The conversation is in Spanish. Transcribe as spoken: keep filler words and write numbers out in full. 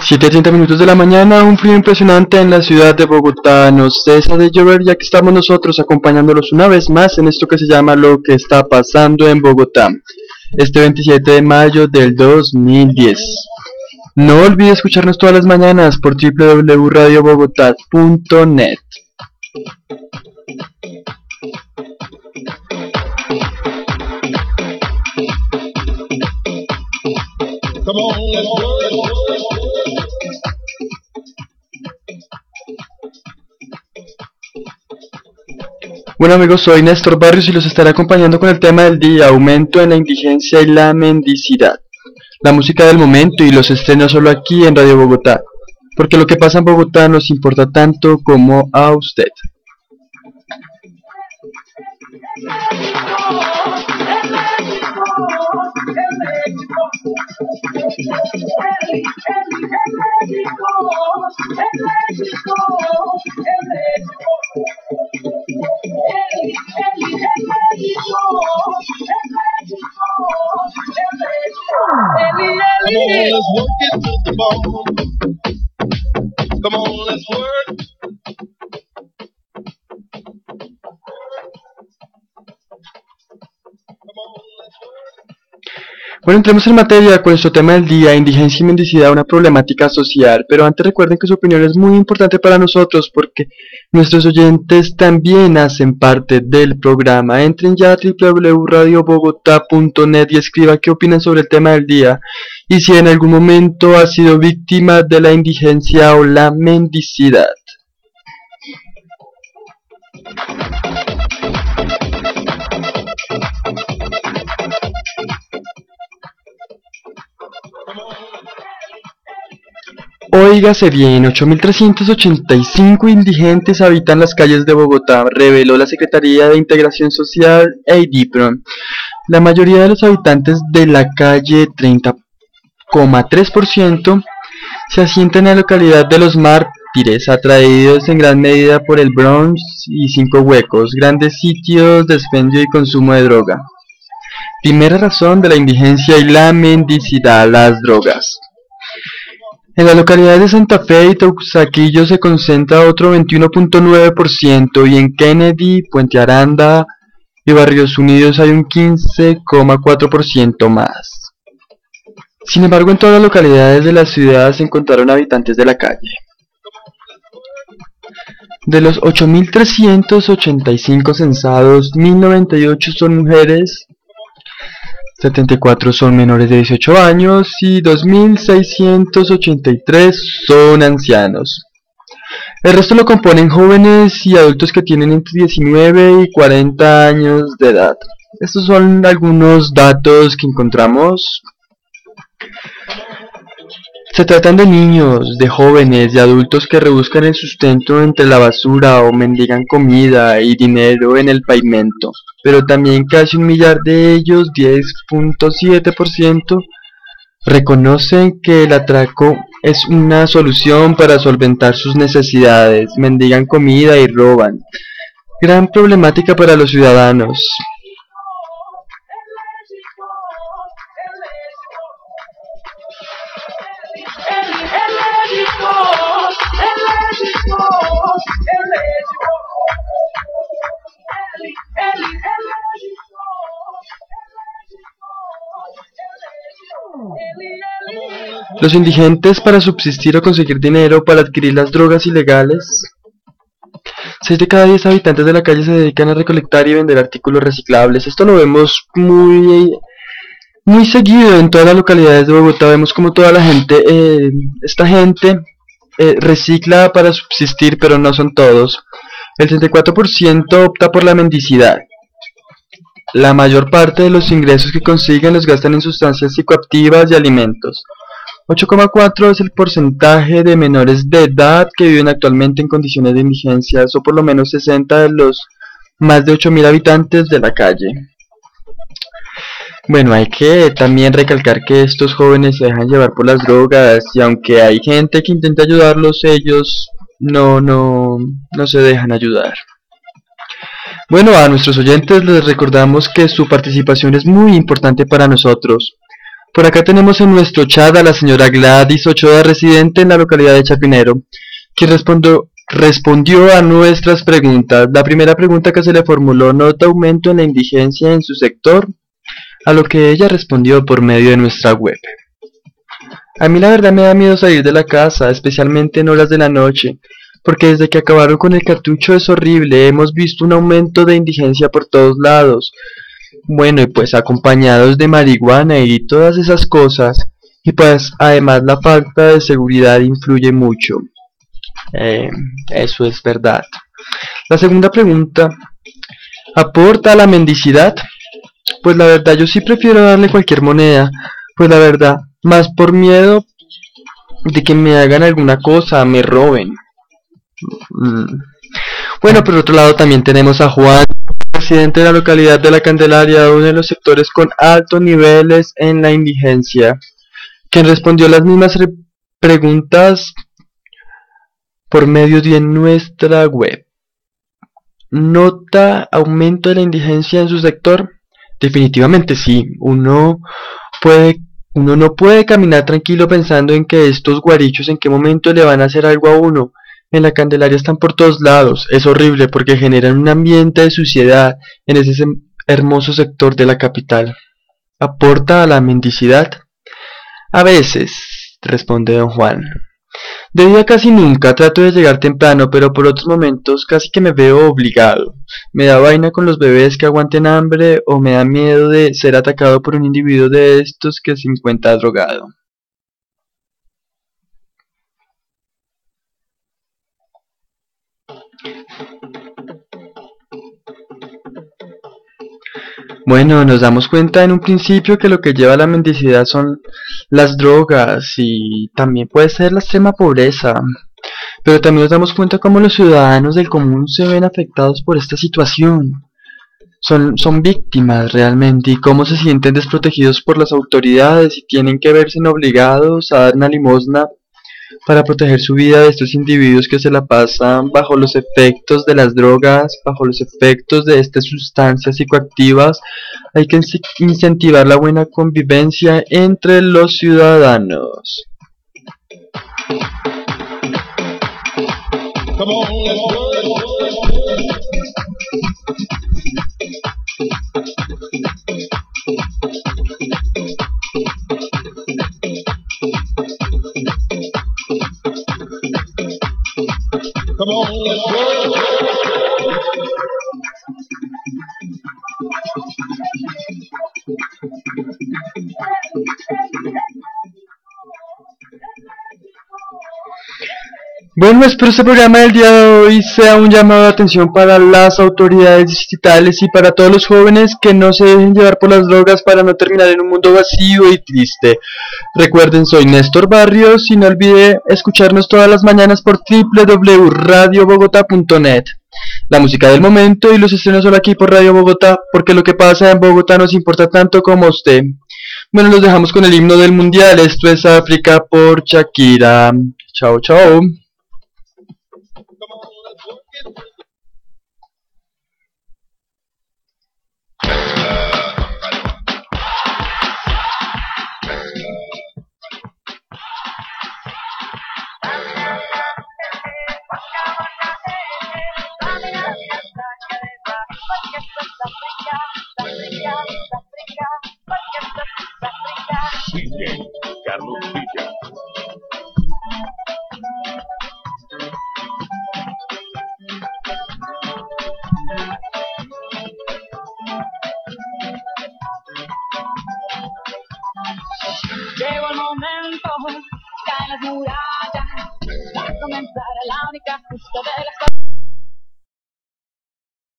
siete y treinta minutos de la mañana, un frío impresionante en la ciudad de Bogotá. No cesa de llover ya que estamos nosotros acompañándolos una vez más en esto que se llama Lo que está pasando en Bogotá, este veintisiete de mayo del dos mil diez. No olvide escucharnos todas las mañanas por w w w punto radio bogotá punto net. Bueno amigos, soy Néstor Barrios y los estaré acompañando con el tema del día: aumento en la indigencia y la mendicidad. La música del momento y los estrenos solo aquí en Radio Bogotá, porque lo que pasa en Bogotá nos importa tanto como a usted. Come on, let's work. Bueno, entremos en materia con nuestro tema del día: indigencia y mendicidad, una problemática social. Pero antes recuerden que su opinión es muy importante para nosotros porque nuestros oyentes también hacen parte del programa. Entren ya a w w w punto radio bogotá punto net y escriban qué opinan sobre el tema del día y si en algún momento ha sido víctima de la indigencia o la mendicidad. Óigase bien, ocho mil trescientos ochenta y cinco indigentes habitan las calles de Bogotá, reveló la Secretaría de Integración Social e IDIPRON. La mayoría de los habitantes de la calle, treinta coma tres por ciento, se asientan en la localidad de Los Mártires, atraídos en gran medida por el Bronx y Cinco Huecos, grandes sitios de expendio y consumo de droga. Primera razón de la indigencia y la mendicidad: las drogas. En las localidades de Santa Fe y Teusaquillo se concentra otro veintiuno punto nueve por ciento y en Kennedy, Puente Aranda y Barrios Unidos hay un quince coma cuatro por ciento más. Sin embargo, en todas las localidades de la ciudad se encontraron habitantes de la calle. De los ocho mil trescientos ochenta y cinco censados, mil noventa y ocho son mujeres, setenta y cuatro son menores de dieciocho años y dos mil seiscientos ochenta y tres son ancianos. El resto lo componen jóvenes y adultos que tienen entre diecinueve y cuarenta años de edad. Estos son algunos datos que encontramos. Se tratan de niños, de jóvenes, de adultos que rebuscan el sustento entre la basura o mendigan comida y dinero en el pavimento, pero también casi un millar de ellos, diez punto siete por ciento, reconocen que el atraco es una solución para solventar sus necesidades, mendigan comida y roban. Gran problemática para los ciudadanos. Los indigentes, para subsistir o conseguir dinero para adquirir las drogas ilegales, seis de cada diez habitantes de la calle se dedican a recolectar y vender artículos reciclables. Esto lo vemos muy muy seguido en todas las localidades de Bogotá. Vemos como toda la gente, eh, esta gente eh, recicla para subsistir, pero no son todos. El treinta y cuatro por ciento opta por la mendicidad. La mayor parte de los ingresos que consiguen los gastan en sustancias psicoactivas y alimentos. ocho coma cuatro es el porcentaje de menores de edad que viven actualmente en condiciones de indigencia, o por lo menos sesenta de los más de ocho mil habitantes de la calle. Bueno, hay que también recalcar que estos jóvenes se dejan llevar por las drogas y aunque hay gente que intenta ayudarlos, ellos no, no, no se dejan ayudar. Bueno, a nuestros oyentes les recordamos que su participación es muy importante para nosotros. Por acá tenemos en nuestro chat a la señora Gladys Ochoa, residente en la localidad de Chapinero, quien respondió, respondió a nuestras preguntas. La primera pregunta que se le formuló: ¿nota aumento en la indigencia en su sector? A lo que ella respondió por medio de nuestra web: a mí la verdad me da miedo salir de la casa, especialmente en horas de la noche, porque desde que acabaron con el cartucho es horrible, hemos visto un aumento de indigencia por todos lados. Bueno, y pues acompañados de marihuana y todas esas cosas, y pues además la falta de seguridad influye mucho. Eh, eso es verdad. La segunda pregunta: ¿aporta a la mendicidad? Pues la verdad yo sí prefiero darle cualquier moneda, pues la verdad, más por miedo de que me hagan alguna cosa, me roben. Mm. Bueno, por otro lado también tenemos a Juan, residente de la localidad de La Candelaria, uno de los sectores con altos niveles en la indigencia, quien respondió las mismas preguntas por medio de nuestra web. ¿Nota aumento de la indigencia en su sector? Definitivamente sí. Uno puede, uno no puede caminar tranquilo pensando en que estos guarichos en qué momento le van a hacer algo a uno. En La Candelaria están por todos lados. Es horrible porque generan un ambiente de suciedad en ese hermoso sector de la capital. ¿Aporta a la mendicidad? A veces, responde don Juan. De día casi nunca, trato de llegar temprano, pero por otros momentos casi que me veo obligado. Me da vaina con los bebés que aguanten hambre o me da miedo de ser atacado por un individuo de estos que se encuentra drogado. Bueno, nos damos cuenta en un principio que lo que lleva a la mendicidad son las drogas y también puede ser la extrema pobreza. Pero también nos damos cuenta cómo los ciudadanos del común se ven afectados por esta situación. Son, son víctimas realmente y cómo se sienten desprotegidos por las autoridades y tienen que verse obligados a dar una limosna para proteger su vida de estos individuos que se la pasan bajo los efectos de las drogas, bajo los efectos de estas sustancias psicoactivas. Hay que incentivar la buena convivencia entre los ciudadanos. Come on, let's work. Come on, let's work. Bueno, espero este programa del día de hoy sea un llamado de atención para las autoridades distritales y para todos los jóvenes que no se dejen llevar por las drogas para no terminar en un mundo vacío y triste. Recuerden, soy Néstor Barrios y no olvide escucharnos todas las mañanas por w w w punto radio bogotá punto net. La música del momento y los estrenos solo aquí por Radio Bogotá, porque lo que pasa en Bogotá nos importa tanto como a usted. Bueno, los dejamos con el himno del mundial. Esto es África por Shakira. Chao, chao. Carlos Villa. Llegó el momento, caen las murallas, va a comenzar la única justa de las